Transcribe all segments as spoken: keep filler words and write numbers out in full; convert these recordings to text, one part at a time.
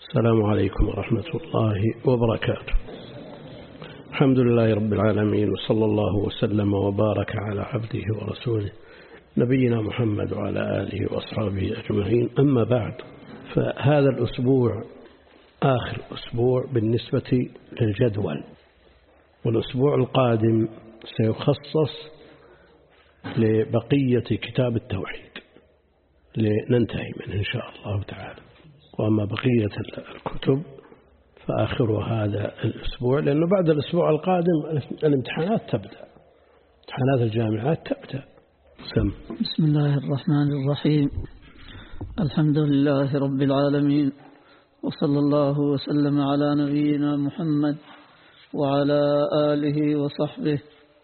السلام عليكم ورحمة الله وبركاته. الحمد لله رب العالمين، وصلى الله وسلم وبارك على عبده ورسوله نبينا محمد وعلى آله وأصحابه أجمعين. أما بعد، فهذا الأسبوع آخر أسبوع بالنسبة للجدول، والأسبوع القادم سيخصص لبقية كتاب التوحيد لننتهي منه إن شاء الله تعالى. وأما بقية الكتب فآخر هذا الأسبوع، لأنه بعد الأسبوع القادم الامتحانات تبدأ، امتحانات الجامعات تبدأ. سم. بسم الله الرحمن الرحيم. الحمد لله رب العالمين، وصلى الله وسلم على نبينا محمد وعلى آله وصحبه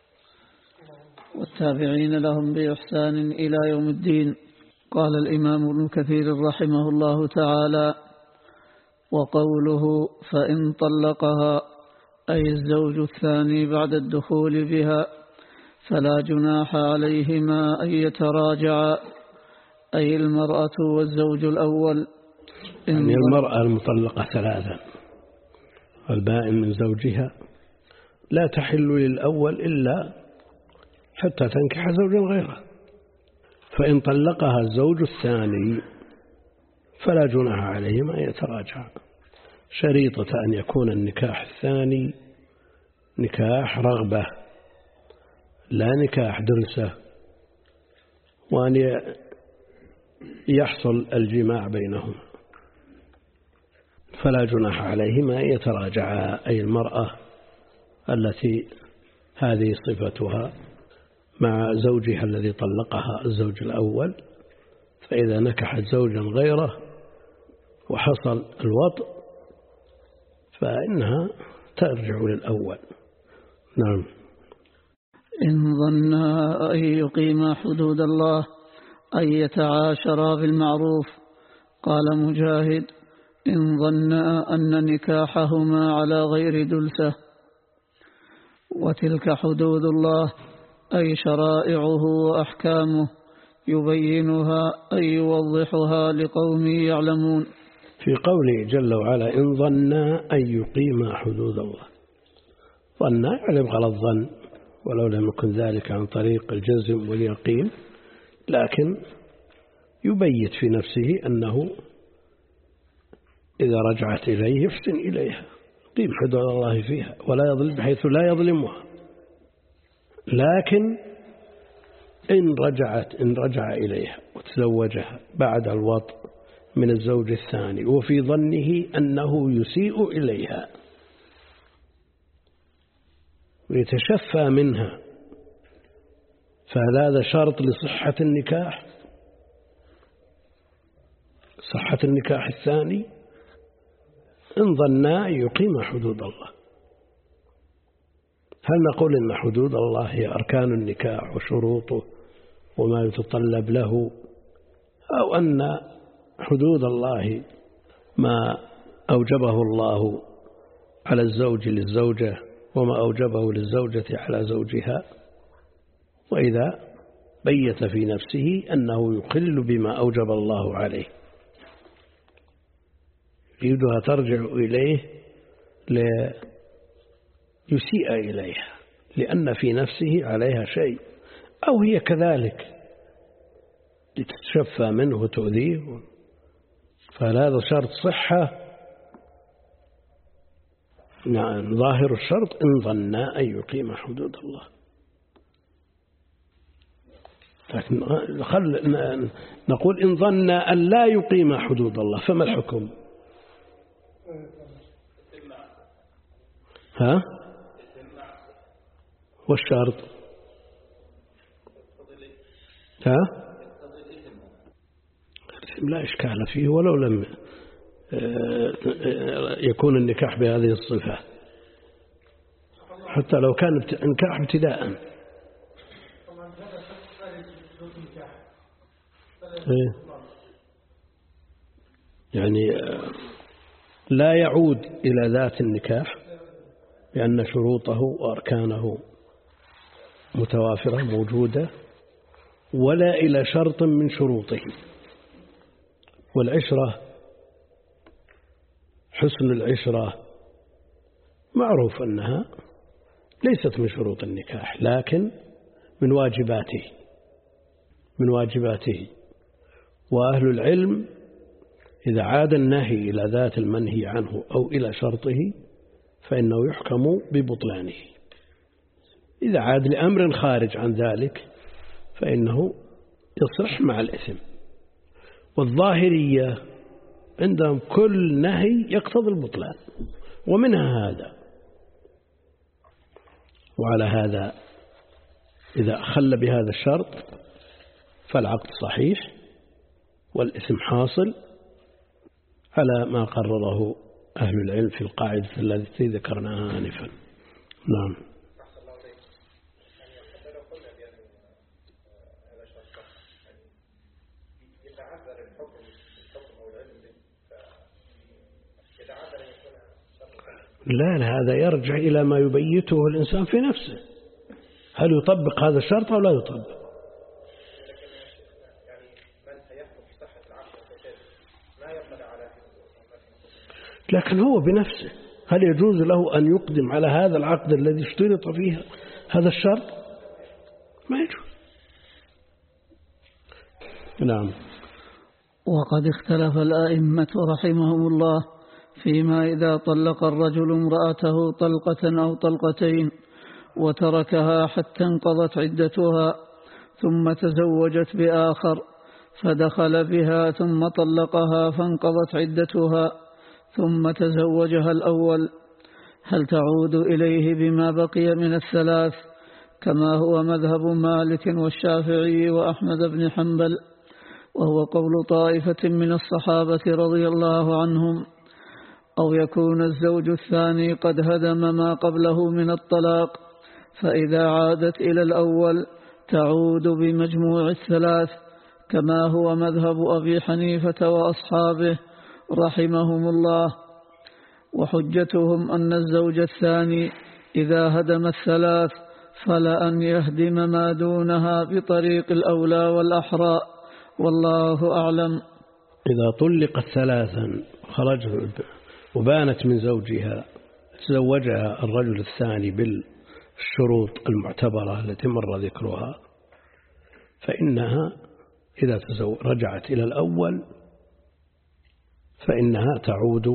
والتابعين لهم بإحسان إلى يوم الدين. قال الإمام ابن كثير رحمه الله تعالى: وقوله فإن طلقها أي الزوج الثاني بعد الدخول بها فلا جناح عليهما أن يتراجعا، أي المرأة والزوج الأول. يعني المرأة المطلقة ثلاثا البائن من زوجها لا تحل للأول إلا حتى تنكح زوجا غيره، فإن طلقها الزوج الثاني فلا جناح عليهما أن يتراجعا، شريطة أن يكون النكاح الثاني نكاح رغبة لا نكاح درسة، وأن يحصل الجماع بينهما، فلا جناح عليهما أن يتراجعا، أي المرأة التي هذه صفتها مع زوجها الذي طلقها الزوج الأول، فإذا نكحت زوجا غيره وحصل الوطء فإنها ترجع للأول. نعم. إن ظنا أن يقيما حدود الله أن يتعاشرا بالمعروف. قال مجاهد: إن ظنا أن نكاحهما على غير دلسة. وتلك حدود الله أي شرائعه وأحكامه يبينها أي يوضحها لقوم يعلمون. في قوله جل وعلا: إن ظنا أن يقيما حدود الله، ظنا يعني غلط ظن، ولو لم يكن ذلك عن طريق الجزم واليقين، لكن يبيت في نفسه أنه إذا رجعت إليه يحسن إليها، يقيم حدود الله فيها ولا يظلم بحيث لا يظلمها. لكن إن رجعت إن رجع إليها وتزوجها بعد الوطء من الزوج الثاني وفي ظنه أنه يسيء إليها ويتشفى منها، فهذا شرط لصحة النكاح، صحة النكاح الثاني. إن ظنا يقيم حدود الله، هل نقول إن حدود الله هي أركان النكاح وشروطه وما يتطلب له، أو أن حدود الله ما أوجبه الله على الزوج للزوجة وما أوجبه للزوجة على زوجها، وإذا بيت في نفسه أنه يقل بما أوجب الله عليه يريدها ترجع إليه ليسيء إليها لأن في نفسه عليها شيء، أو هي كذلك لتتشفى منه وتؤذيه، فهذا شرط صحة. نعم، ظاهر الشرط إن ظنا أن يقيم حدود الله. لكن خل نقول إن ظنا أن لا يقيم حدود الله، فما الحكم؟ ها؟ والشرط ها؟ لا إشكال فيه ولو لم يكون النكاح بهذه الصفة، حتى لو كان نكاح ابتداء. يعني لا يعود إلى ذات النكاح لأن شروطه وأركانه متوافرة موجودة، ولا إلى شرط من شروطه. والعشرة حسن العشرة معروف أنها ليست من شروط النكاح، لكن من واجباته من واجباته وأهل العلم إذا عاد النهي إلى ذات المنهي عنه أو إلى شرطه فإنه يحكم ببطلانه. إذا عاد لأمر خارج عن ذلك فإنه يصح مع الإثم. والظاهرية عندهم كل نهي يقتضي البطلان، ومنها هذا. وعلى هذا إذا أخل بهذا الشرط فالعقد صحيح والإثم حاصل على ما قرره أهل العلم في القاعدة التي ذكرناها آنفا. نعم. لا هذا يرجع إلى ما يبيته الإنسان في نفسه، هل يطبق هذا الشرط أو لا يطبق. لكن هو بنفسه هل يجوز له أن يقدم على هذا العقد الذي اشترط فيه هذا الشرط؟ ما يجوز. نعم. وقد اختلف الآئمة رحمهم الله فيما إذا طلق الرجل امرأته طلقة أو طلقتين وتركها حتى انقضت عدتها ثم تزوجت بآخر فدخل بها ثم طلقها فانقضت عدتها ثم تزوجها الأول، هل تعود إليه بما بقي من الثلاث كما هو مذهب مالك والشافعي وأحمد بن حنبل، وهو قول طائفة من الصحابة رضي الله عنهم، أو يكون الزوج الثاني قد هدم ما قبله من الطلاق فإذا عادت إلى الأول تعود بمجموع الثلاث كما هو مذهب أبي حنيفة وأصحابه رحمهم الله. وحجتهم أن الزوج الثاني إذا هدم الثلاث فلا أن يهدم ما دونها بطريق الأولى والأحرى، والله أعلم. إذا طلقت ثلاثا خرج وبانت من زوجها تزوجها الرجل الثاني بالشروط المعتبرة التي مر ذكرها فإنها إذا رجعت إلى الأول فإنها تعود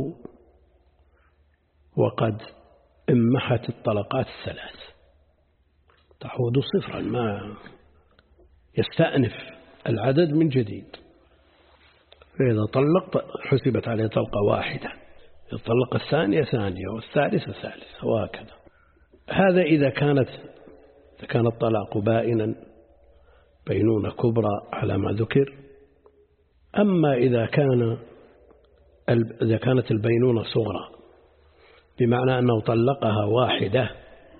وقد امحت الطلقات الثلاث، تعود صفرا، ما يستأنف العدد من جديد. فإذا طلق حسبت عليه طلقة واحدة، الطلقة الثانية ثانية والثالثة ثالثة وهكذا. هذا إذا كانت إذا كان الطلاق بائنا بينونة كبرى على ما ذكر. أما إذا كان إذا كانت البينونة صغرى بمعنى أنه طلقها واحدة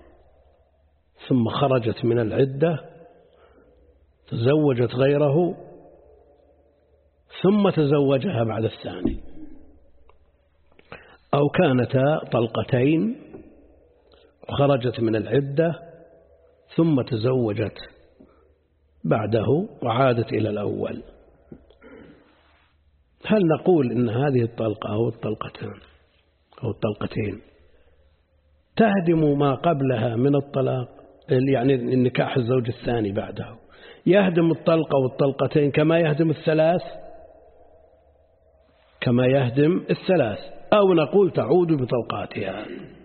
ثم خرجت من العدة تزوجت غيره ثم تزوجها بعد الثاني، أو كانتا طلقتين وخرجت من العدة ثم تزوجت بعده وعادت إلى الأول، هل نقول إن هذه الطلقة أو الطلقتان أو الطلقتين تهدم ما قبلها من الطلاق، يعني النكاح الزوج الثاني بعده يهدم الطلقة والطلقتين كما يهدم الثلاث كما يهدم الثلاث، أو نقول تعود بطلقاتها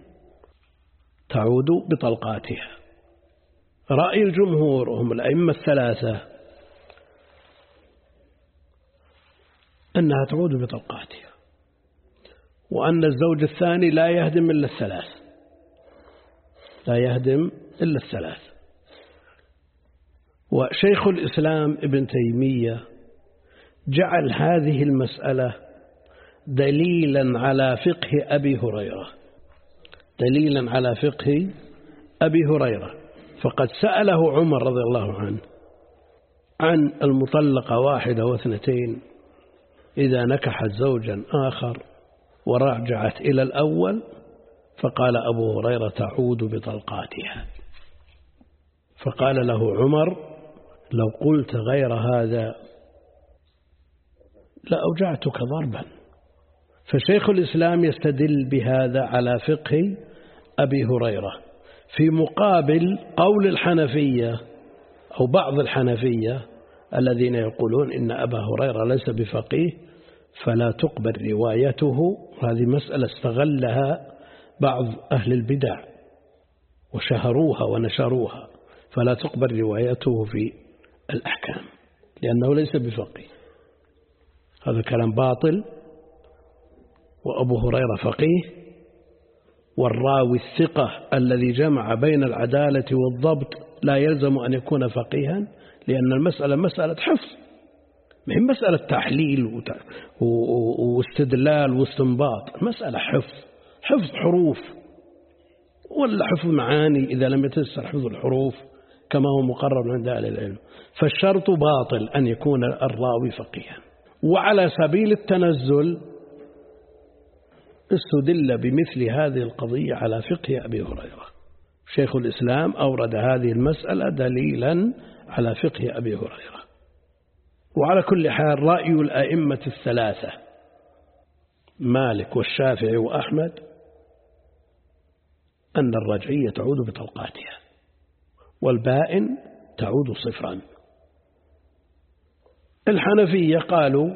تعود بطلقاتها. رأي الجمهور وهم الأئمة الثلاثة أنها تعود بطلقاتها، وأن الزوج الثاني لا يهدم إلا الثلاث لا يهدم إلا الثلاث. وشيخ الإسلام ابن تيمية جعل هذه المسألة دليلا على فقه أبي هريرة دليلا على فقه أبي هريرة فقد سأله عمر رضي الله عنه عن المطلقة واحدة واثنتين إذا نكحت زوجا آخر ورجعت إلى الأول، فقال أبو هريرة تعود بطلقاتها. فقال له عمر لو قلت غير هذا لأوجعتك ضربا، فشيخ الإسلام يستدل بهذا على فقه أبي هريرة في مقابل قول الحنفية أو بعض الحنفية الذين يقولون إن أبا هريرة ليس بفقيه فلا تقبل روايته. هذه مسألة استغلها بعض أهل البدع وشهروها ونشروها، فلا تقبل روايته في الأحكام لأنه ليس بفقيه. هذا كلام باطل، وأبو هريرة فقيه، والراوي الثقة الذي جمع بين العدالة والضبط لا يلزم أن يكون فقيها، لأن المسألة مسألة حفظ، ما هي مسألة تحليل واستدلال واستنباط، المسألة حفظ، حفظ حروف ولا حفظ معاني إذا لم يتيسر حفظ الحروف كما هو مقرر عند أهل العلم. فالشرط باطل أن يكون الراوي فقيها. وعلى سبيل التنزل استدل بمثل هذه القضية على فقه أبي هريرة. شيخ الإسلام أورد هذه المسألة دليلا على فقه أبي هريرة. وعلى كل حال رأي الأئمة الثلاثة مالك والشافعي وأحمد أن الرجعية تعود بطلقاتها والبائن تعود صفرا. الحنفية قالوا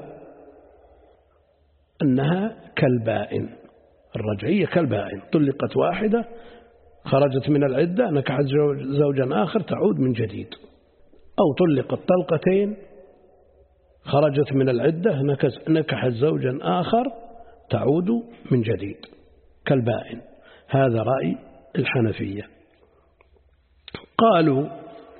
أنها كالبائن، الرجعية كالبائن، طلقت واحدة خرجت من العدة نكحت زوجا آخر تعود من جديد، أو طلقت طلقتين خرجت من العدة نكحت زوجا آخر تعود من جديد كالبائن. هذا رأي الحنفية. قالوا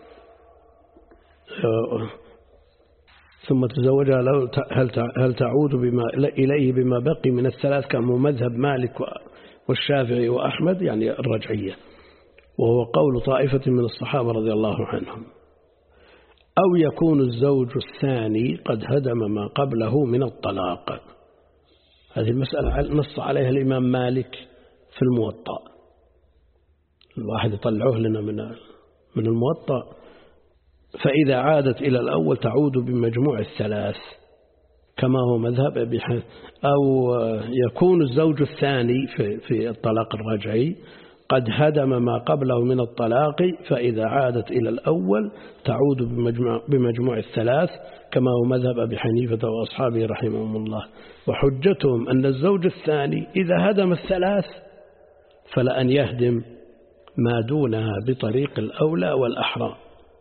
ثم تزوجها هل تعود بما إليه بما بقي من الثلاث كما مذهب مالك والشافعي وأحمد، يعني الرجعية، وهو قول طائفة من الصحابة رضي الله عنهم. أو يكون الزوج الثاني قد هدم ما قبله من الطلاق. هذه المسألة نص عليها الإمام مالك في الموطأ، الواحد يطلعوه لنا من من الموطأ. فإذا عادت إلى الأول تعود بمجموع الثلاث كما هو مذهب أبي حنيفة. أو يكون الزوج الثاني في في الطلاق الرجعي قد هدم ما قبله من الطلاق، فإذا عادت إلى الأول تعود بمجموع, بمجموع الثلاث كما هو مذهب أبي حنيفة وأصحابه رحمهم الله. وحجتهم أن الزوج الثاني إذا هدم الثلاث فلأن يهدم ما دونها بطريق الأولى والأحرى.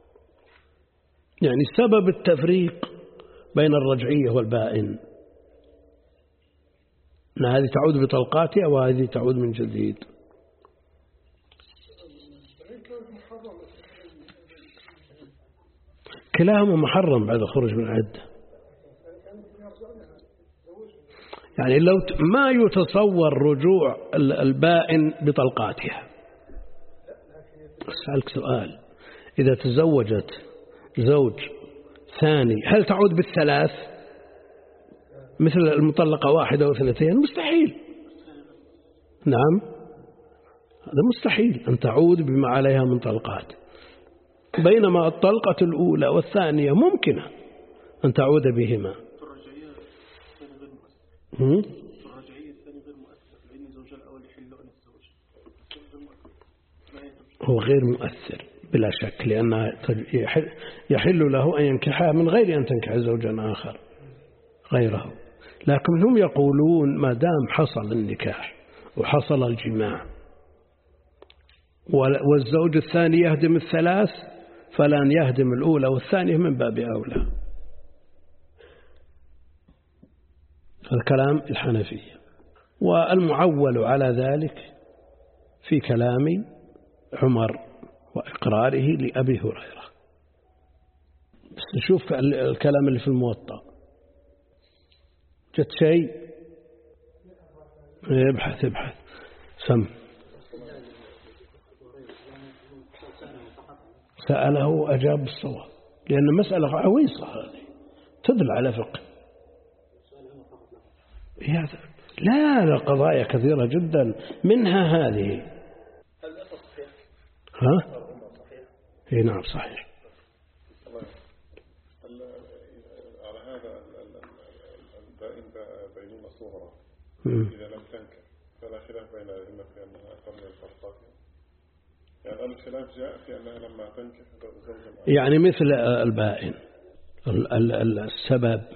يعني سبب التفريق بين الرجعية والبائن أن هذه تعود بطلقاتها وهذه تعود من جديد. كلاهما محرم بعد الخروج من العدة. يعني لو ما يتصور رجوع البائن بطلقاتها. أسألك سؤال، إذا تزوجت زوج ثاني هل تعود بالثلاث مثل المطلقة واحدة أو اثنتين؟ مستحيل. نعم، هذا مستحيل أن تعود بما عليها من طلقات، بينما الطلقة الأولى والثانية ممكنة أن تعود بهما. هو غير مؤثر بلا شك، لأنه يحل له أن ينكحها من غير أن تنكح زوجا آخر غيره. لكن هم يقولون ما دام حصل النكاح وحصل الجماع والزوج الثاني يهدم الثلاث فلان يهدم الأولى والثانية من باب أولى. هذا كلام الحنفية. والمعول على ذلك في كلام عمر وإقراره لأبي هريرة. بس نشوف الكلام اللي في الموطأ. جت شيء؟ ابحث ابحث سم. سأله وأجاب بالصواب، لأن مسألة عويصة هذه تدل على فقه. لا لا قضايا كثيرة جدا منها هذه. ها؟ اي نعم صحيح. على هذا البائن بينونة صغرى إذا لم تنكح فلا خلاف بين الأئمة في أنها أقل من الفرقات، يعني الخلاف جاء في أنها لما تنكح زوجا، يعني مثل البائن السبب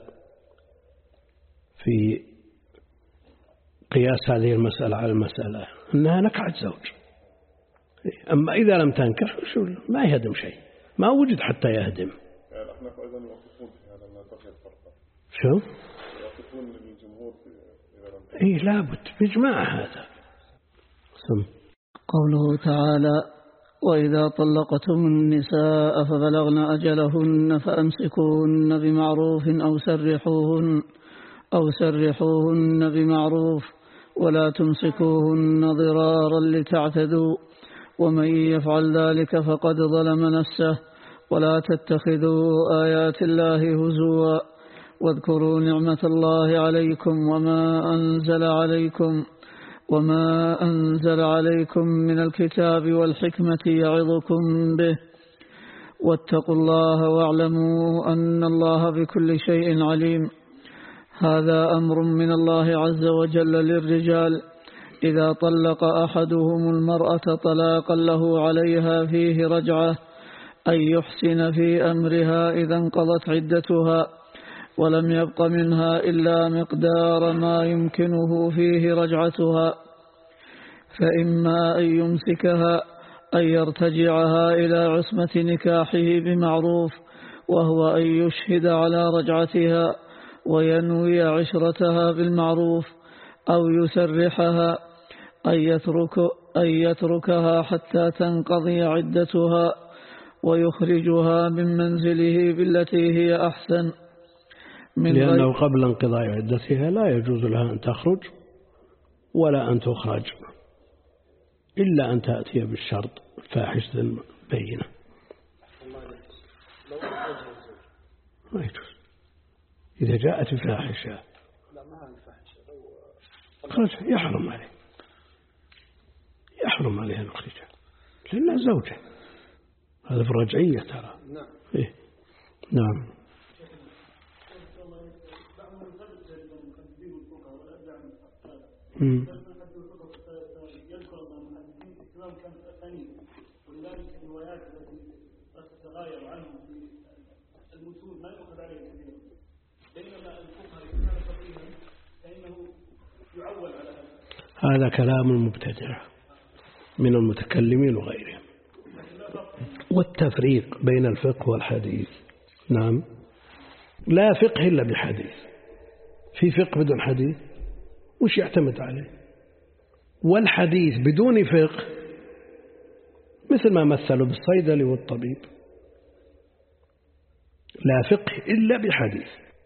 في قياس هذه المسألة على المسألة أنها نكحت زوج. أما إذا لم تنكح ما يهدم شيء، ما وجد حتى يهدم. يعني احنا أيضا يوقفون في هذا أنها ترجع الفرقات. شو؟ يوقفون للجمهور إذا لم تنكح. إيه لابد بإجماع هذا. سم. قوله تعالى: وإذا طلقتم النساء فبلغن أجلهن فأمسكوهن بمعروف أو سرحوهن أو سرحوهن بمعروف ولا تمسكوهن ضرارا لتعتدوا ومن يفعل ذلك فقد ظلم نفسه ولا تتخذوا آيات الله هزوا واذكروا نعمة الله عليكم وما أنزل عليكم وما أنزل عليكم من الكتاب والحكمة يعظكم به واتقوا الله واعلموا أن الله بكل شيء عليم. هذا أمر من الله عز وجل للرجال إذا طلق أحدهم المرأة طلاقا له عليها فيه رجعة أن يحسن في أمرها إذا انقضت عدتها ولم يبق منها إلا مقدار ما يمكنه فيه رجعتها، فإما أن يمسكها أن يرتجعها إلى عصمة نكاحه بمعروف، وهو أن يشهد على رجعتها وينوي عشرتها بالمعروف، أو يسرحها أن يترك أن يتركها حتى تنقضي عدتها ويخرجها من منزله بالتي هي أحسن، من لأنه قبل انقضاء عدتها لا يجوز لها أن تخرج ولا أن تخرج إلا أن تأتي بالشرط الفاحش بينه. ما يجوز إذا جاءت الفاحشة خرج يحرم عليه يحرم عليها الخروج لأنها زوجة، هذا في الرجعية ترى. نعم. إيه؟ نعم. مم. هذا كلام المبتدع من المتكلمين وغيرهم، والتفريق بين الفقه والحديث. نعم، لا فقه إلا بحديث. في فقه بدون حديث وش يعتمد عليه؟ والحديث بدون فقه مثل ما مثلوا بالصيدلي والطبيب، لا فقه إلا بحديث.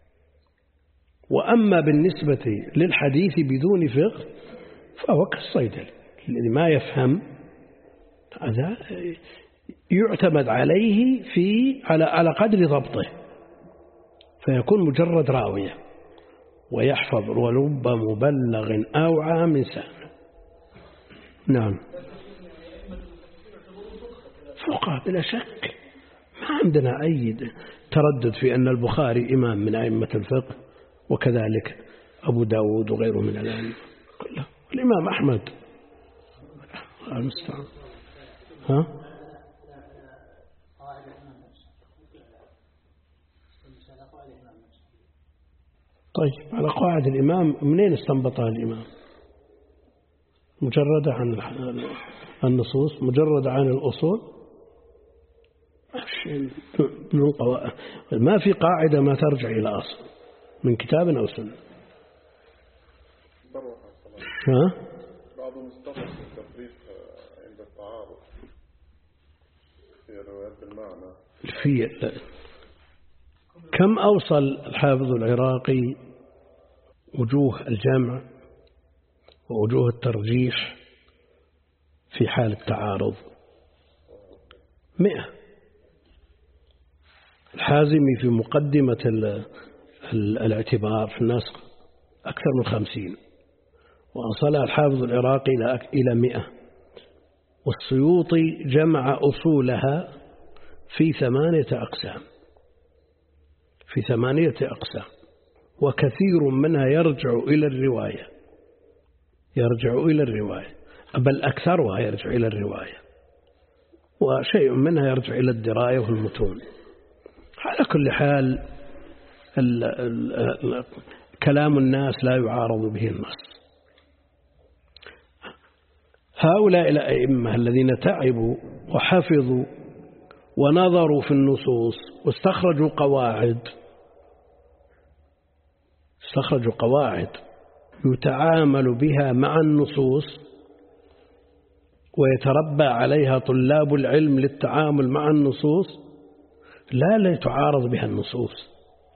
وأما بالنسبة للحديث بدون فقه فهو كالصيدلي الذي ما يفهم، هذا يعتمد عليه في على على قدر ضبطه، فيكون مجرد راوية ويحفظ ولب مبلغ أوعى من سامع. نعم، فقه بلا شك، ما عندنا أي تردد في أن البخاري إمام من أئمة الفقه، وكذلك أبو داود وغيره من الأئمة كله، الإمام أحمد المستعان. ها؟ طيب، على قواعد الإمام منين استنبطها الإمام؟ مجردة عن النصوص، مجردة عن الأصول، ما في قاعدة ما ترجع إلى أصل من كتاب أو سنة. ها؟ بعضهم استطرق التفريق عند التعارض في روايات المعنى. في كم أوصل الحافظ العراقي وجوه الجمع ووجوه الترجيح في حال التعارض؟ مئة. الحازمي في مقدمة الاعتبار في النسخ أكثر من خمسين، وأصلها الحافظ العراقي إلى مئة، والسيوطي جمع أصولها في ثمانية أقسام في ثمانية أقسام وكثير منها يرجع إلى الرواية يرجع إلى الرواية، بل أكثرها يرجع إلى الرواية، وشيء منها يرجع إلى الدراية والمتون. على كل حال ال ال ال كلام الناس لا يعارض به النص. هؤلاء الأئمة الذين تعبوا وحفظوا ونظروا في النصوص واستخرجوا قواعد استخرجوا قواعد يتعامل بها مع النصوص ويتربى عليها طلاب العلم للتعامل مع النصوص، لا لتعارض بها النصوص،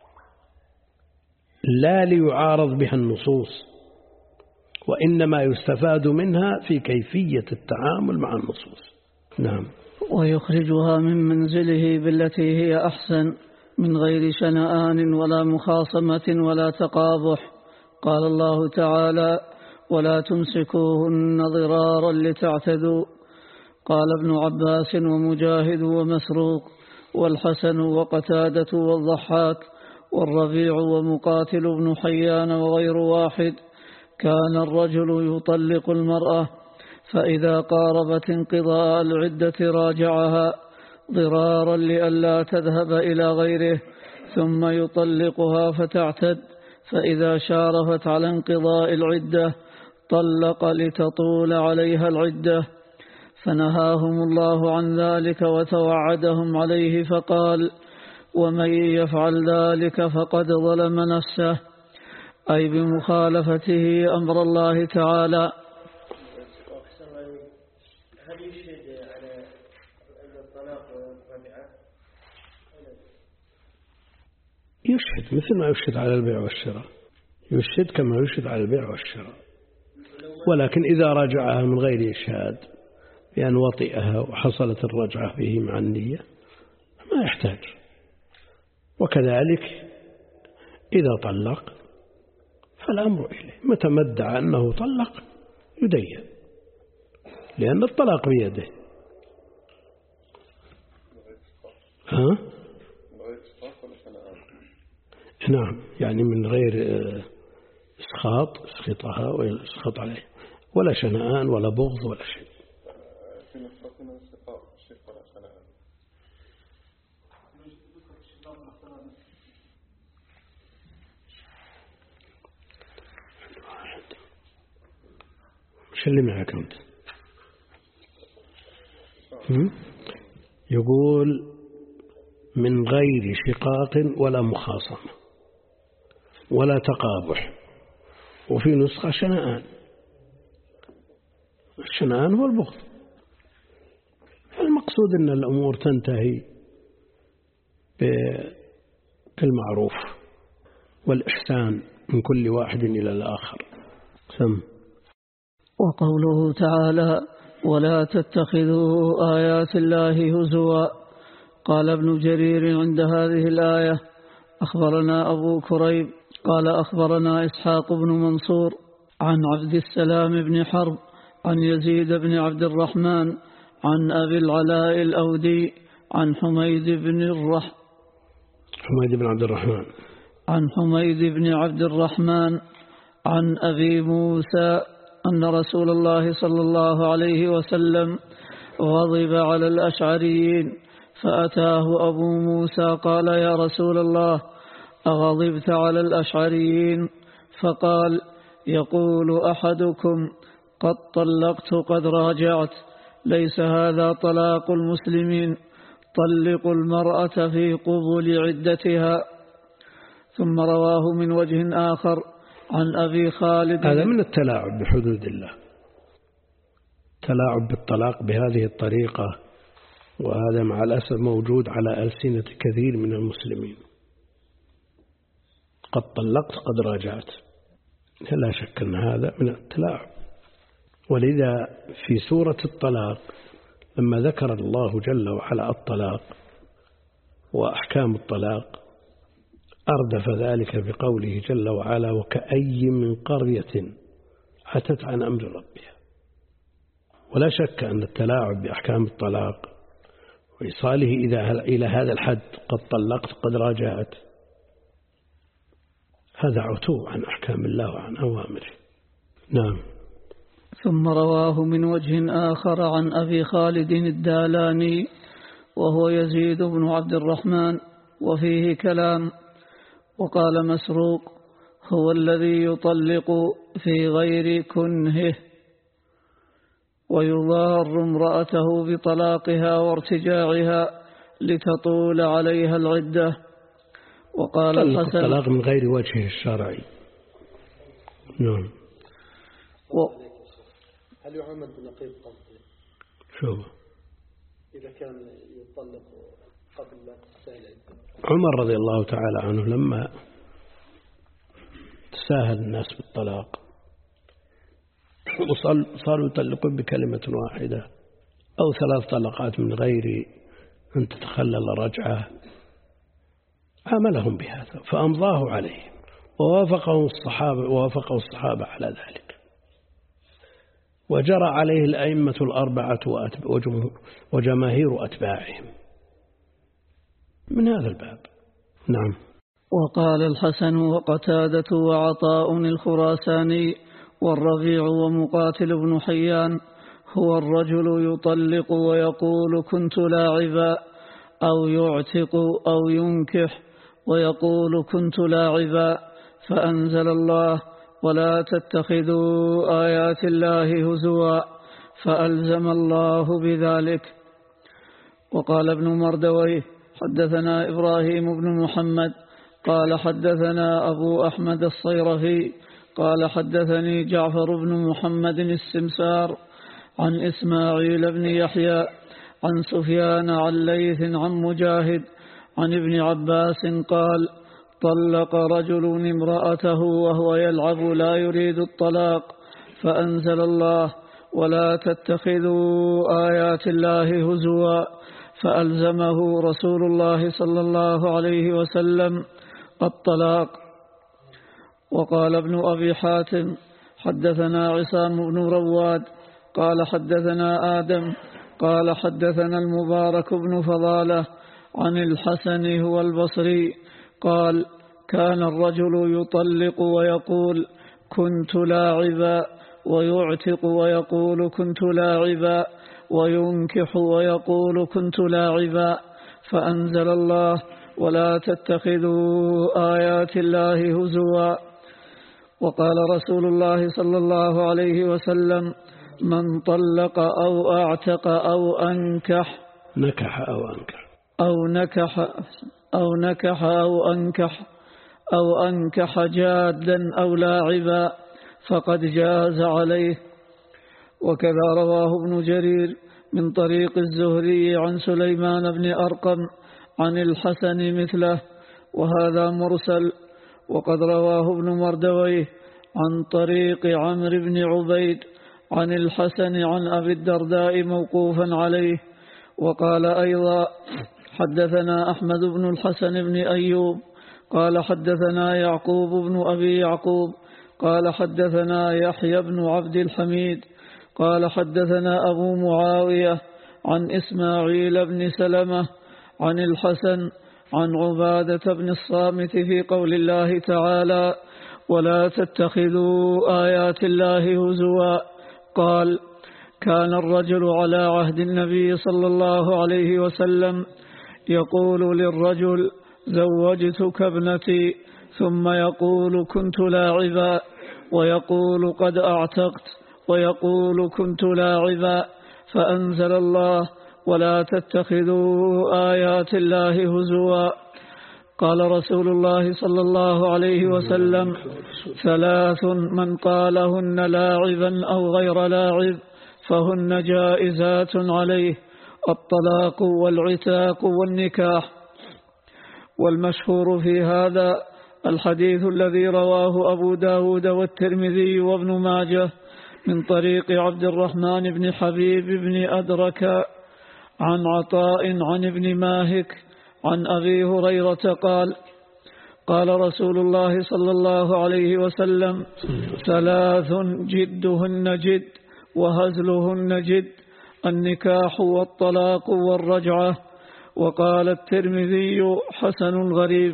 لا ليعارض بها النصوص، وإنما يستفاد منها في كيفية التعامل مع النصوص. نعم. ويخرجها من منزله بالتي هي أحسن من غير شنآن ولا مخاصمة ولا تقابح. قال الله تعالى: ولا تمسكوهن ضرارا لتعتدوا. قال ابن عباس ومجاهد ومسروق والحسن وقتادة والضحاك والربيع ومقاتل بن حيان وغير واحد: كان الرجل يطلق المرأة فإذا قاربت انقضاء العدة راجعها ضرارا لئلا تذهب إلى غيره، ثم يطلقها فتعتد، فإذا شارفت على انقضاء العدة طلق لتطول عليها العدة. فنهاهم الله عن ذلك وتوعدهم عليه فقال: ومن يفعل ذلك فقد ظلم نفسه، أي بمخالفته أمر الله تعالى. هل يشهد على أن الطلاق رجعة؟ يشهد مثل ما يشهد على البيع والشراء، يشهد كما يشهد على البيع والشراء، ولكن إذا رجعها من غير إشهاد بأن وطئها وحصلت الرجعة به مع النية ما يحتاج. وكذلك إذا طلق فالأمر إليه، متى مدعى أنه طلق يدين، لأن الطلاق بيده. ها؟ نعم، يعني من غير إسخاط إسخطها ويسخط عليه، ولا شنآن ولا بغض ولا شيء. مش اللي معك أنت؟ يقول من غير شقاق ولا مخاصمة ولا تقابح، وفي نسخة شنآن. الشنآن هو البغض. المقصود أن الأمور تنتهي بالمعروف والإحسان من كل واحد إلى الآخر. سم. وقوله تعالى: ولا تتخذوا آيات الله هزوا. قال ابن جرير عند هذه الآية: أخبرنا أبو كريب قال أخبرنا إسحاق بن منصور عن عبد السلام بن حرب عن يزيد بن عبد الرحمن عن أبي العلاء الأودي عن حميد بن الرح حميد بن عبد الرحمن عن حميد بن عبد الرحمن عن أبي موسى أن رسول الله صلى الله عليه وسلم غضب على الأشعريين، فأتاه أبو موسى قال: يا رسول الله، أغضبت على الأشعريين؟ فقال: يقول أحدكم قد طلقت قد راجعت، ليس هذا طلاق المسلمين، طلق المرأة في قبل عدتها. ثم رواه من وجه آخر عن أبي خالد. هذا من التلاعب بحدود الله، تلاعب بالطلاق بهذه الطريقة، وهذا مع الأسف موجود على ألسنة كثير من المسلمين. قد طلقت قد راجعت، لا شك أن هذا من التلاعب. ولذا في سورة الطلاق لما ذكر الله جل وعلا الطلاق وأحكام الطلاق أردف ذلك بقوله جل وعلا: وكأي من قرية عتت عن أمر ربها. ولا شك أن التلاعب بأحكام الطلاق وإيصاله إذا إلى هذا الحد، قد طلقت قد راجعت، هذا عتو عن أحكام الله وعن أوامره. نعم. ثم رواه من وجه آخر عن أبي خالد الدالاني وهو يزيد بن عبد الرحمن وفيه كلام. وقال مسروق هو الذي يطلق في غير كنهه ويضار امرأته بطلاقها وارتجاعها لتطول عليها العدة. وقال الحسن الطلاق من غير وجهه الشرعي. نعم. و... هل يعمل بنقيض قصده؟ شوف إذا كان يطلق قبل سائل عمر رضي الله تعالى عنه لما تساهل الناس بالطلاق وصاروا يطلقون بكلمة واحدة أو ثلاث طلقات من غير أن تتخلل رجعة، عاملهم بهذا فأمضاه عليهم ووافقه الصحابة ووافقه الصحابة على ذلك، وجرى عليه الأئمة الأربعة وجماهير أتباعهم من هذا الباب. نعم. وقال الحسن وقتادة وعطاء الخراساني والربيع ومقاتل بن حيان هو الرجل يطلق ويقول كنت لاعبا أو يعتق أو ينكح ويقول كنت لاعبا فأنزل الله ولا تتخذوا آيات الله هزوا فألزم الله بذلك. وقال ابن مردويه حدثنا إبراهيم بن محمد قال حدثنا أبو أحمد الصيرفي قال حدثني جعفر بن محمد السمسار عن إسماعيل بن يحيى عن سفيان عن ليث عن مجاهد عن ابن عباس قال طلق رجل امرأته وهو يلعب لا يريد الطلاق فأنزل الله ولا تتخذوا آيات الله هزوا فألزمه رسول الله صلى الله عليه وسلم الطلاق. وقال ابن أبي حاتم حدثنا عصام بن رواد قال حدثنا آدم قال حدثنا المبارك بن فضالة عن الحسن هو البصري قال كان الرجل يطلق ويقول كنت لاعبا ويعتق ويقول كنت لاعبا وينكح ويقول كنت لاعبا فأنزل الله ولا تتخذوا آيات الله هزوا. وقال رسول الله صلى الله عليه وسلم من طلق أو أعتق أو أنكح نكح أو أنكح أو نكح أو نكح أو أنكح أو أنكح جادا أو لاعبا فقد جاز عليه. وكذا رواه ابن جرير من طريق الزهري عن سليمان بن أرقم عن الحسن مثله وهذا مرسل. وقد رواه ابن مردويه عن طريق عمرو بن عبيد عن الحسن عن أبي الدرداء موقوفا عليه. وقال أيضا حدثنا أحمد بن الحسن بن أيوب قال حدثنا يعقوب بن أبي يعقوب قال حدثنا يحيى بن عبد الحميد قال حدثنا أبو معاوية عن إسماعيل بن سلمة عن الحسن عن عبادة بن الصامت في قول الله تعالى ولا تتخذوا آيات الله هزوا قال كان الرجل على عهد النبي صلى الله عليه وسلم يقول للرجل زوجتك ابنتي ثم يقول كنت لاعبا ويقول قد أعتقت ويقول كنت لاعبا فأنزل الله ولا تتخذوا آيات الله هزوا. قال رسول الله صلى الله عليه وسلم ثلاث من قالهن لاعبا أو غير لاعب فهن جائزات عليه الطلاق والعتاق والنكاح. والمشهور في هذا الحديث الذي رواه أبو داود والترمذي وابن ماجه من طريق عبد الرحمن بن حبيب بن أدرك عن عطاء عن ابن ماهك عن أبي هريرة قال قال رسول الله صلى الله عليه وسلم ثلاث جدهن جد وهزلهن جد النكاح والطلاق والرجعة. وقال الترمذي حسن غريب.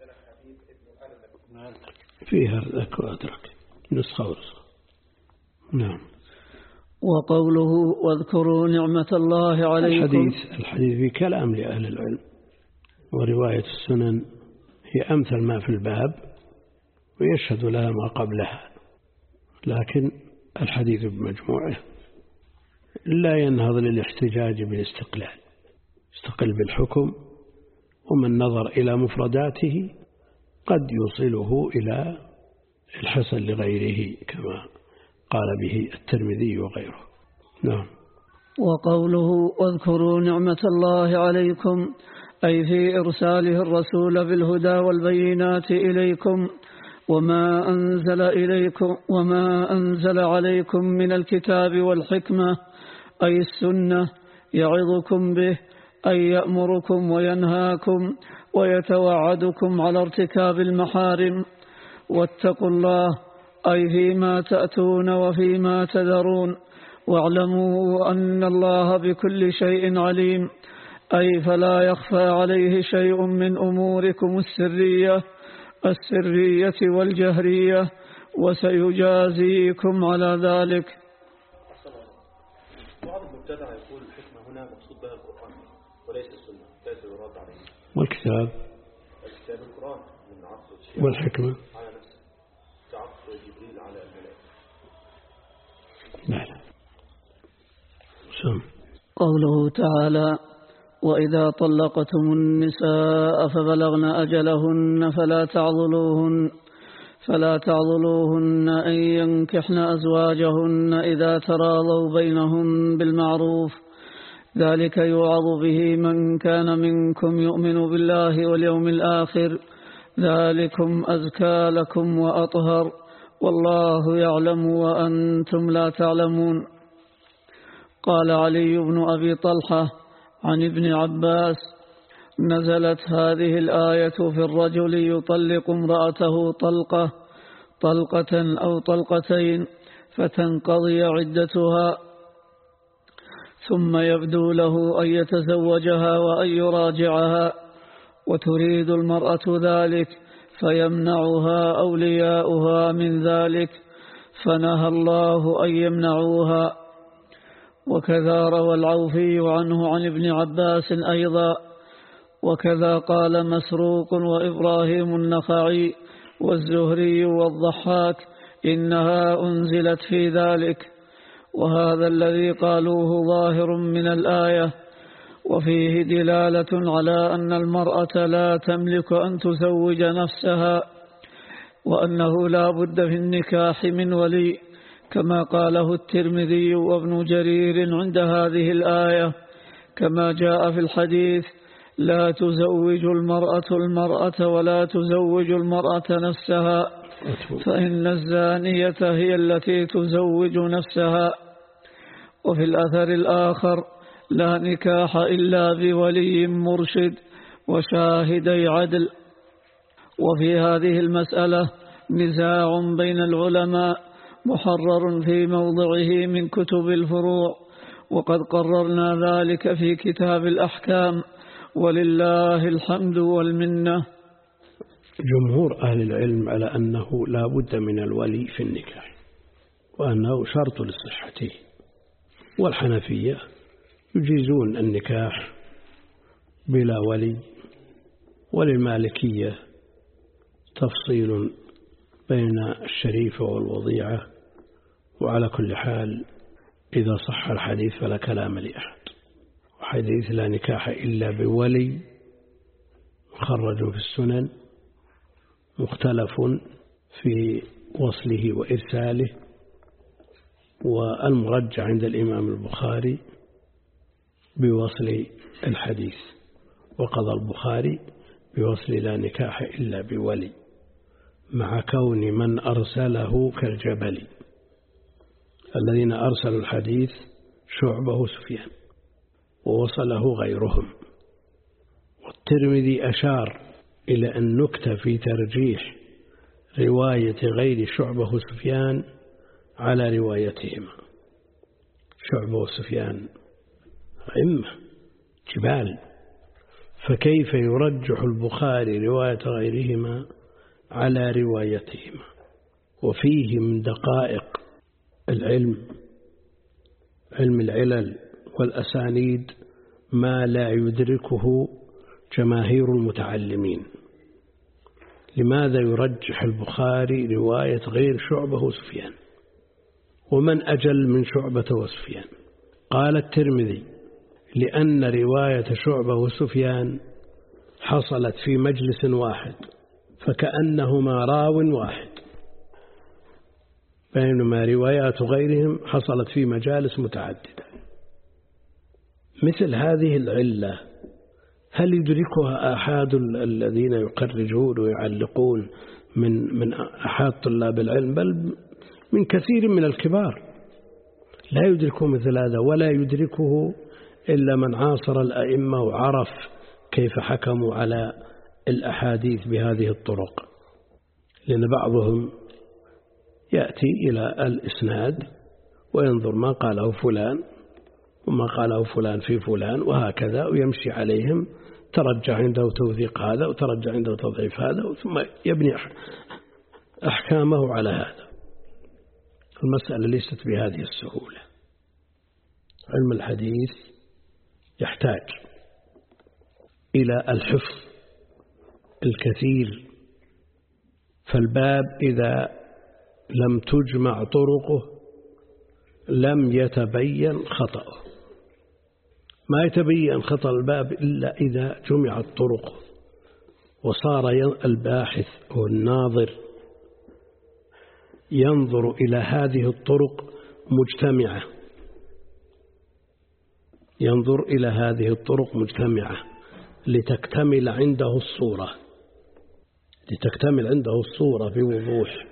فيها ذاك وأدرك نسخة ورسخة نعم. وقوله واذكروا نعمة الله عليكم. الحديث الحديث في كلام لأهل العلم، ورواية السنن هي أمثل ما في الباب ويشهد لها ما قبلها، لكن الحديث بمجموعه لا ينهض للاحتجاج بالاستقلال، استقل بالحكم، ومن نظر إلى مفرداته قد يوصله إلى الحسن لغيره كما قال به الترمذي وغيره. نعم. وقوله واذكروا نعمة الله عليكم أي في إرساله الرسول بالهدى والبينات إليكم وما أنزل إليكم وما أنزل عليكم من الكتاب والحكمة أي السنة، يعظكم به أي يأمركم وينهاكم ويتوعدكم على ارتكاب المحارم. واتقوا الله أي فيما تأتون وفيما تذرون، واعلموا أن الله بكل شيء عليم أي فلا يخفى عليه شيء من أموركم السرية السرية والجهرية، وسيجازيكم على ذلك. بعض المبتدع يقول الحكمة هنا مقصود بها القرآن وليس السنة، ليس يراد عليه. والكتاب الكتاب القرآن من عطف والحكمة على نفسه كعطف جبريل على الملائكة. لا لا. سم. قوله تعالى وإذا طلقتم النساء فبلغن أجلهن فلا تعضلوهن فلا تعضلوهن أن ينكحن أزواجهن إذا تراضوا بينهم بالمعروف، ذلك يوعظ به من كان منكم يؤمن بالله واليوم الآخر، ذلكم أزكى لكم وأطهر، والله يعلم وأنتم لا تعلمون. قال علي بن أبي طلحة عن ابن عباس نزلت هذه الآية في الرجل يطلق امرأته طلقة طلقة أو طلقتين فتنقضي عدتها، ثم يبدو له أن يتزوجها وأن يراجعها، وتريد المرأة ذلك فيمنعها أولياؤها من ذلك، فنهى الله أن يمنعوها. وكذا روى العوفي عنه عن ابن عباس أيضا، وكذا قال مسروق وإبراهيم النخعي والزهري والضحاك إنها أنزلت في ذلك، وهذا الذي قالوه ظاهر من الآية، وفيه دلالة على أن المرأة لا تملك أن تزوج نفسها، وأنه لا بد في النكاح من ولي، كما قاله الترمذي وابن جرير عند هذه الآية، كما جاء في الحديث لا تزوج المرأة المرأة ولا تزوج المرأة نفسها، فإن الزانية هي التي تزوج نفسها. وفي الأثر الآخر لا نكاح إلا بولي مرشد وشاهدي عدل. وفي هذه المسألة نزاع بين العلماء محرر في موضعه من كتب الفروع، وقد قررنا ذلك في كتاب الأحكام، ولله الحمد والمنة. جمهور أهل العلم على أنه لا بد من الولي في النكاح، وأنه شرط لصحته، والحنفية يجيزون النكاح بلا ولي، وللمالكية تفصيل بين الشريفة والوضيعة، وعلى كل حال إذا صح الحديث فلا كلام لأحد. وحديث لا نكاح إلا بولي مخرج في السنن مختلف في وصله وإرساله، والمرجع عند الإمام البخاري بوصل الحديث، وقضى البخاري بوصل لا نكاح إلا بولي، مع كون من أرسله كالجبل. الذين أرسلوا الحديث شعبة سفيان ووصله غيرهم. والترمذي أشار إلى أن نكتة في ترجيح رواية غير شعبة سفيان على روايتهما. شعبة وسفيان أئمة جبال، فكيف يرجح البخاري رواية غيرهما على روايتهما؟ وفيه من دقائق العلم علم العلل والأسانيد ما لا يدركه جماهير المتعلمين. لماذا يرجح البخاري رواية غير شعبة وسفيان؟ ومن أجل من شعبة وسفيان؟ قال الترمذي: لأن رواية شعبة وسفيان حصلت في مجلس واحد فكأنهما راو واحد، بينما روايات غيرهم حصلت في مجالس متعددة. مثل هذه العلة هل يدركها أحد الذين يقرجون ويعلقون من من أحد طلاب العلم، بل من كثير من الكبار لا يدركه مثل هذا، ولا يدركه إلا من عاصر الأئمة وعرف كيف حكموا على الأحاديث بهذه الطرق. لأن بعضهم يأتي إلى الإسناد وينظر ما قاله فلان وما قاله فلان في فلان وهكذا، ويمشي عليهم، ترجع عنده توثيق هذا وترجع عنده تضعيف هذا، ثم يبني أحكامه على هذا. المسألة ليست بهذه السهولة. علم الحديث يحتاج إلى الحفظ الكثير، فالباب إذا لم تجمع طرقه لم يتبين خطأه. ما يتبين خطأ الباب إلا إذا جمعت طرقه وصار الباحث أو الناظر ينظر إلى هذه الطرق مجتمعة، ينظر إلى هذه الطرق مجتمعة لتكتمل عنده الصورة، لتكتمل عنده الصورة بوضوح.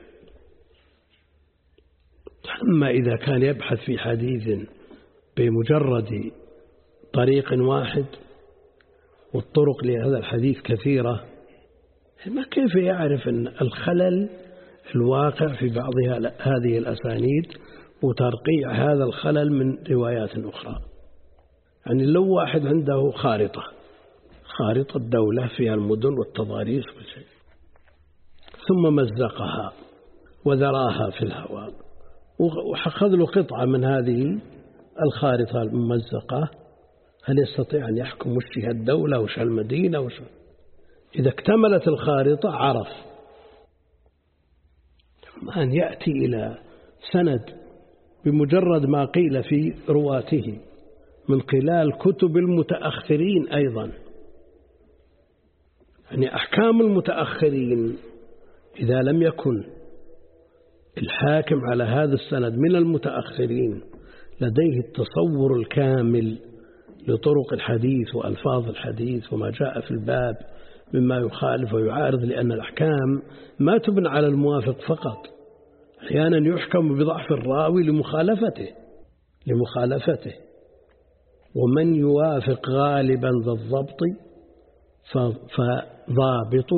أما إذا كان يبحث في حديث بمجرد طريق واحد والطرق لهذا الحديث كثيرة، ما كيف يعرف أن الخلل الواقع في بعض هذه الأسانيد وترقيع هذا الخلل من روايات أخرى؟ يعني لو واحد عنده خارطة خارطة دولة فيها المدن والتضاريس والشيء، ثم مزقها وذراها في الهواء وأخذ له قطعة من هذه الخارطة الممزقة، هل يستطيع أن يحكم وش هي الدولة وش المدينة وش؟ إذا اكتملت الخارطة عرف. أن يأتي إلى سند بمجرد ما قيل في رواته من خلال كتب المتأخرين أيضا، يعني أحكام المتأخرين إذا لم يكن الحاكم على هذا السند من المتأخرين لديه التصور الكامل لطرق الحديث وألفاظ الحديث وما جاء في الباب مما يخالف ويعارض، لأن الأحكام ما تبنى على الموافق فقط، أحيانا يحكم بضعف الراوي لمخالفته لمخالفته ومن يوافق غالبا ذا الضبط فضابط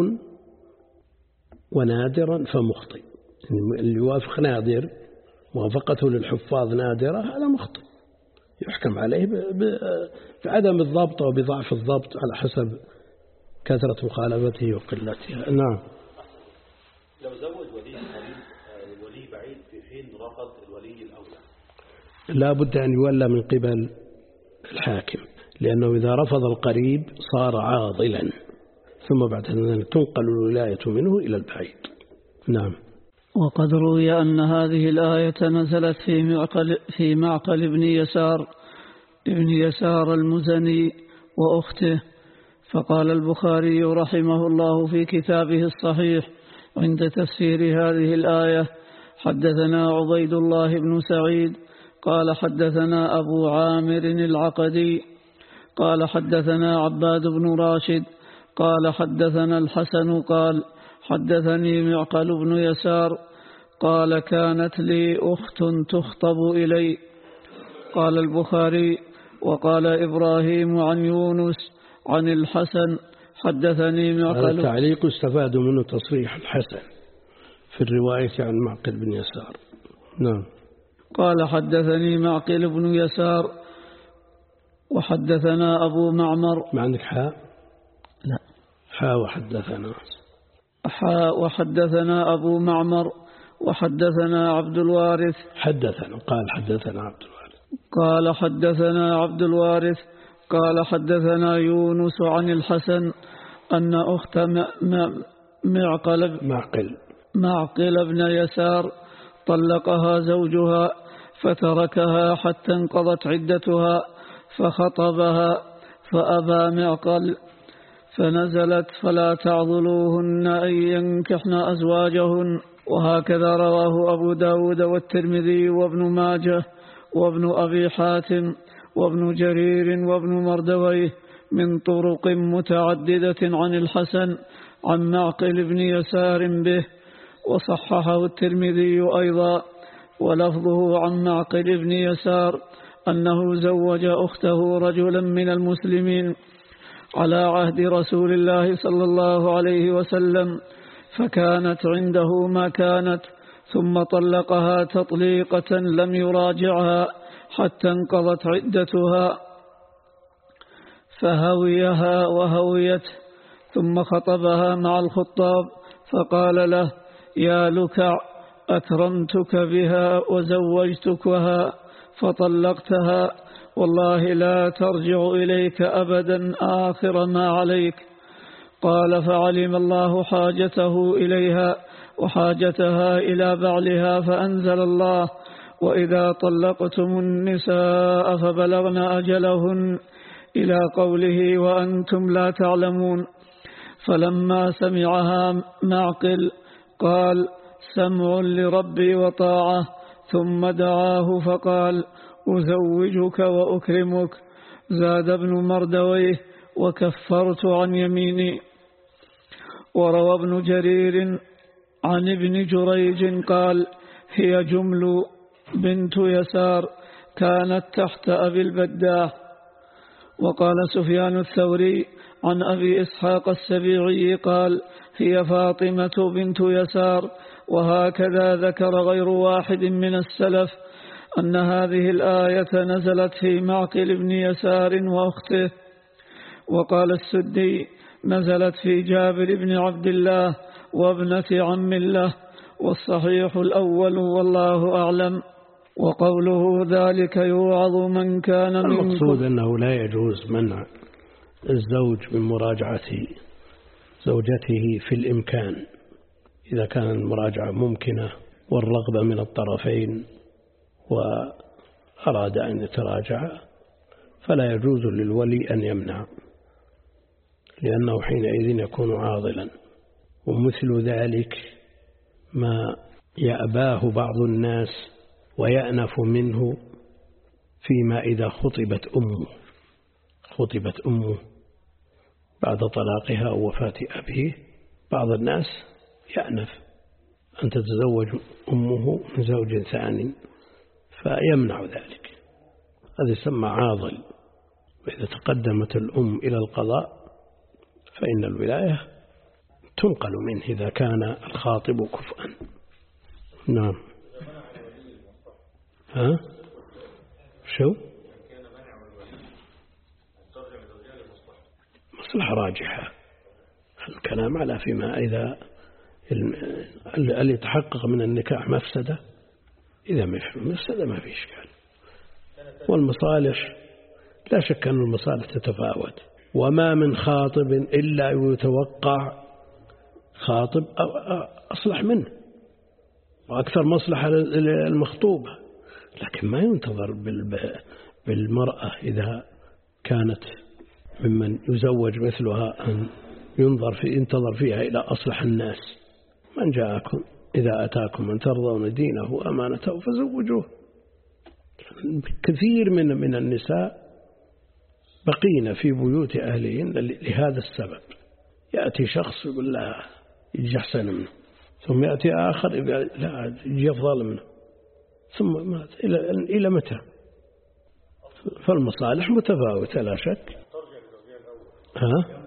ونادرا فمخطئ. اللي يوافق نادر موافقته للحفاظ نادرة هذا مخطئ، يحكم عليه بعدم الضبط أو بضعف الضبط على حسب كثرة مخالفته وقلتها. نعم. لو زوج ولي قريب الولي بعيد في حين رفض الولي الأولى، لا بد أن يولى من قبل الحاكم، لأنه إذا رفض القريب صار عاضلا، ثم بعد ذلك تنقل الولاية منه إلى البعيد. نعم. وقد روي أن هذه الآية نزلت في معقل, في معقل ابن يسار ابن يسار المزني وأخته، فقال البخاري رحمه الله في كتابه الصحيح عند تفسير هذه الآية: حدثنا عبيد الله بن سعيد قال حدثنا أبو عامر العقدي قال حدثنا عباد بن راشد قال حدثنا الحسن قال حدثني معقل بن يسار قال كانت لي أخت تخطب إلي. قال البخاري: وقال إبراهيم عن يونس عن الحسن حدثني معقل. هذا التعليق استفاد منه تصريح الحسن في الرواية عن معقل بن يسار. نعم. قال حدثني معقل بن يسار وحدثنا أبو معمر. ما عندك حاء؟ لا. حاء وحدثنا. حاء وحدثنا أبو معمر وحدثنا عبد الوارث حدثنا قال حدثنا عبد الوارث قال حدثنا عبد الوارث قال حدثنا يونس عن الحسن أن أخت معقل معقل معقل بن يسار طلقها زوجها فتركها حتى انقضت عدتها فخطبها فأبى معقل فنزلت فلا تعضلوهن أن ينكحن أزواجهن. وهكذا رواه أبو داود والترمذي وابن ماجه وابن أبي حاتم وابن جرير وابن مردويه من طرق متعددة عن الحسن عن معقل بن يسار به، وصححه الترمذي أيضا، ولفظه عن معقل بن يسار أنه زوج أخته رجلا من المسلمين على عهد رسول الله صلى الله عليه وسلم، فكانت عنده ما كانت، ثم طلقها تطليقة لم يراجعها حتى انقضت عدتها فهويها وهويته، ثم خطبها مع الخطاب فقال له: يا لكع أكرمتك بها وزوجتكها فطلقتها، والله لا ترجع إليك أبدا آخر ما عليك. قال: فعلم الله حاجته إليها وحاجتها إلى بعلها، فأنزل الله: وإذا طلقتم النساء فبلغن أجلهن، إلى قوله: وأنتم لا تعلمون. فلما سمعها معقل قال: سمع لربي وطاعة، ثم دعاه فقال: أزوجك وأكرمك. زاد ابن مردويه: وكفرت عن يميني. وروى ابن جرير عن ابن جريج قال: هي جمل بنت يسار كانت تحت أبي البداح. وقال سفيان الثوري عن أبي إسحاق السبيعي قال: هي فاطمة بنت يسار. وهكذا ذكر غير واحد من السلف أن هذه الآية نزلت في معقل بن يسار وأخته. وقال السدي: نزلت في جابر بن عبد الله وابنة عم له، والصحيح الأول والله أعلم. وقوله: ذلك يوعظ من كان منكم. المقصود أنه لا يجوز منع الزوج من مراجعة زوجته في الإمكان، إذا كان المراجعة ممكنة والرغبة من الطرفين وأراد أن يتراجع، فلا يجوز للولي أن يمنع، لأنه حينئذ يكون عاضلا. ومثل ذلك ما يأباه بعض الناس ويأنف منه فيما إذا خطبت أمه خطبت أمه بعد طلاقها أو وفاة أبيه، بعض الناس يأنف أن تتزوج أمه من زوج ثاني فيمنع ذلك، هذا يسمى عاضل. وإذا تقدمت الأم إلى القضاء فإن الولاية تنقل منه إذا كان الخاطب كفءا. نعم. ها؟ شو؟ مصلحة راجحة. الكلام على فيما إذا اللي يتحقق من النكاح مفسدة، إذا مفسدة ما في إشكال. والمصالح لا شك أن المصالح تتفاوت، وما من خاطب إلا يتوقع خاطب أصلح منه وأكثر مصلحة للمخطوبة، لكن ما ينتظر بالمرأة إذا كانت ممن يزوج مثلها أن ينظر في ينتظر فيها إلى أصلح الناس. من جاءكم إذا أتاكم من ترضون دينه وأمانته فزوجوه. كثير من من النساء بقين في بيوت أهلهن لهذا السبب. يأتي شخص يقول لا يجي أحسن منه، ثم يأتي آخر يقول لا يجي أفضل منه، ثم مات. إلى إلى متى؟ فالمصالح متفاوتة لا شك. ها؟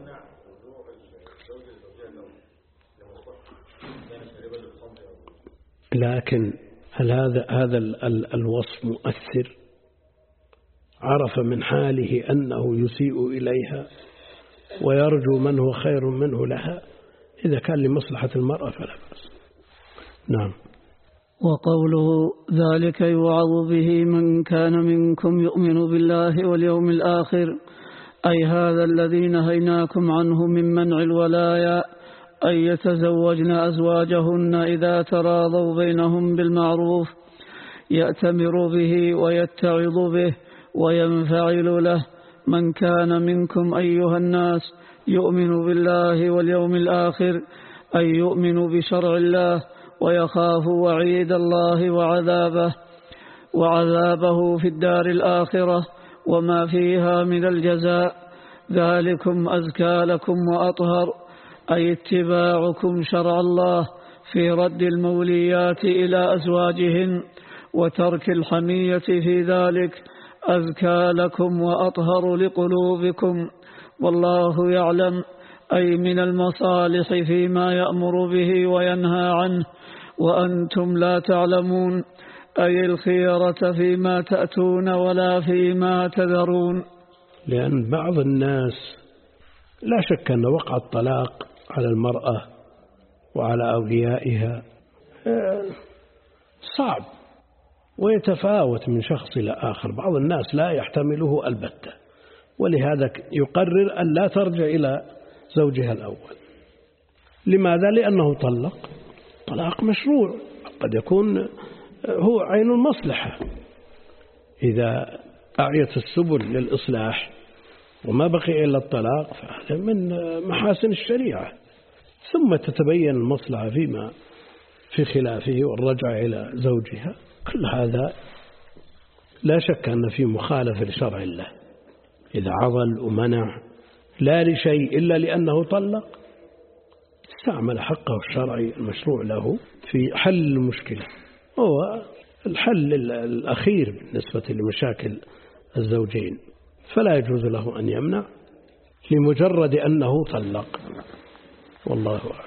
لكن هل هذا هذا الوصف مؤثر؟ عرف من حاله أنه يسيء إليها ويرجو من هو خير منه لها، إذا كان لمصلحة المرأة فلا بأس. نعم. وقوله ذلك يوعظ به من كان منكم يؤمن بالله واليوم الآخر، أي هذا الذي نهيناكم عنه من منع الولايا أن يتزوجن أزواجهن إذا تراضوا بينهم بالمعروف، يأتمر به ويتعظ به وينفعل له من كان منكم أيها الناس يؤمن بالله واليوم الآخر، أي يؤمن بشرع الله ويخاف وعيد الله وعذابه وعذابه في الدار الآخرة وما فيها من الجزاء، ذلكم أزكى لكم وأطهر، أي اتباعكم شرع الله في رد الموليات إلى أزواجهن وترك الحمية في ذلك أزكى لكم وأطهر لقلوبكم، والله يعلم، أي من المصالح فيما يأمر به وينهى عنه وأنتم لا تعلمون، أي الخيرة فيما تأتون ولا فيما تذرون. لأن بعض الناس لا شك أن وقع الطلاق على المرأة وعلى أوليائها صعب ويتفاوت من شخص إلى آخر، بعض الناس لا يحتمله البتة، ولهذا يقرر أن لا ترجع إلى زوجها الأول. لماذا؟ لأنه طلق طلاق مشروع، قد يكون هو عين المصلحة، إذا أعيت السبل للإصلاح وما بقي إلا الطلاق فهذا من محاسن الشريعة، ثم تتبين المصلحة فيما في خلافه والرجع إلى زوجها، كل هذا لا شك أن فيه مخالفة لشرع الله. إذا عضل ومنع لا لشيء إلا لأنه طلق استعمل حقه الشرعي المشروع له في حل المشكلة، هو الحل الأخير بالنسبة لمشاكل الزوجين، فلا يجوز له أن يمنع لمجرد أنه طلق، والله أعلم.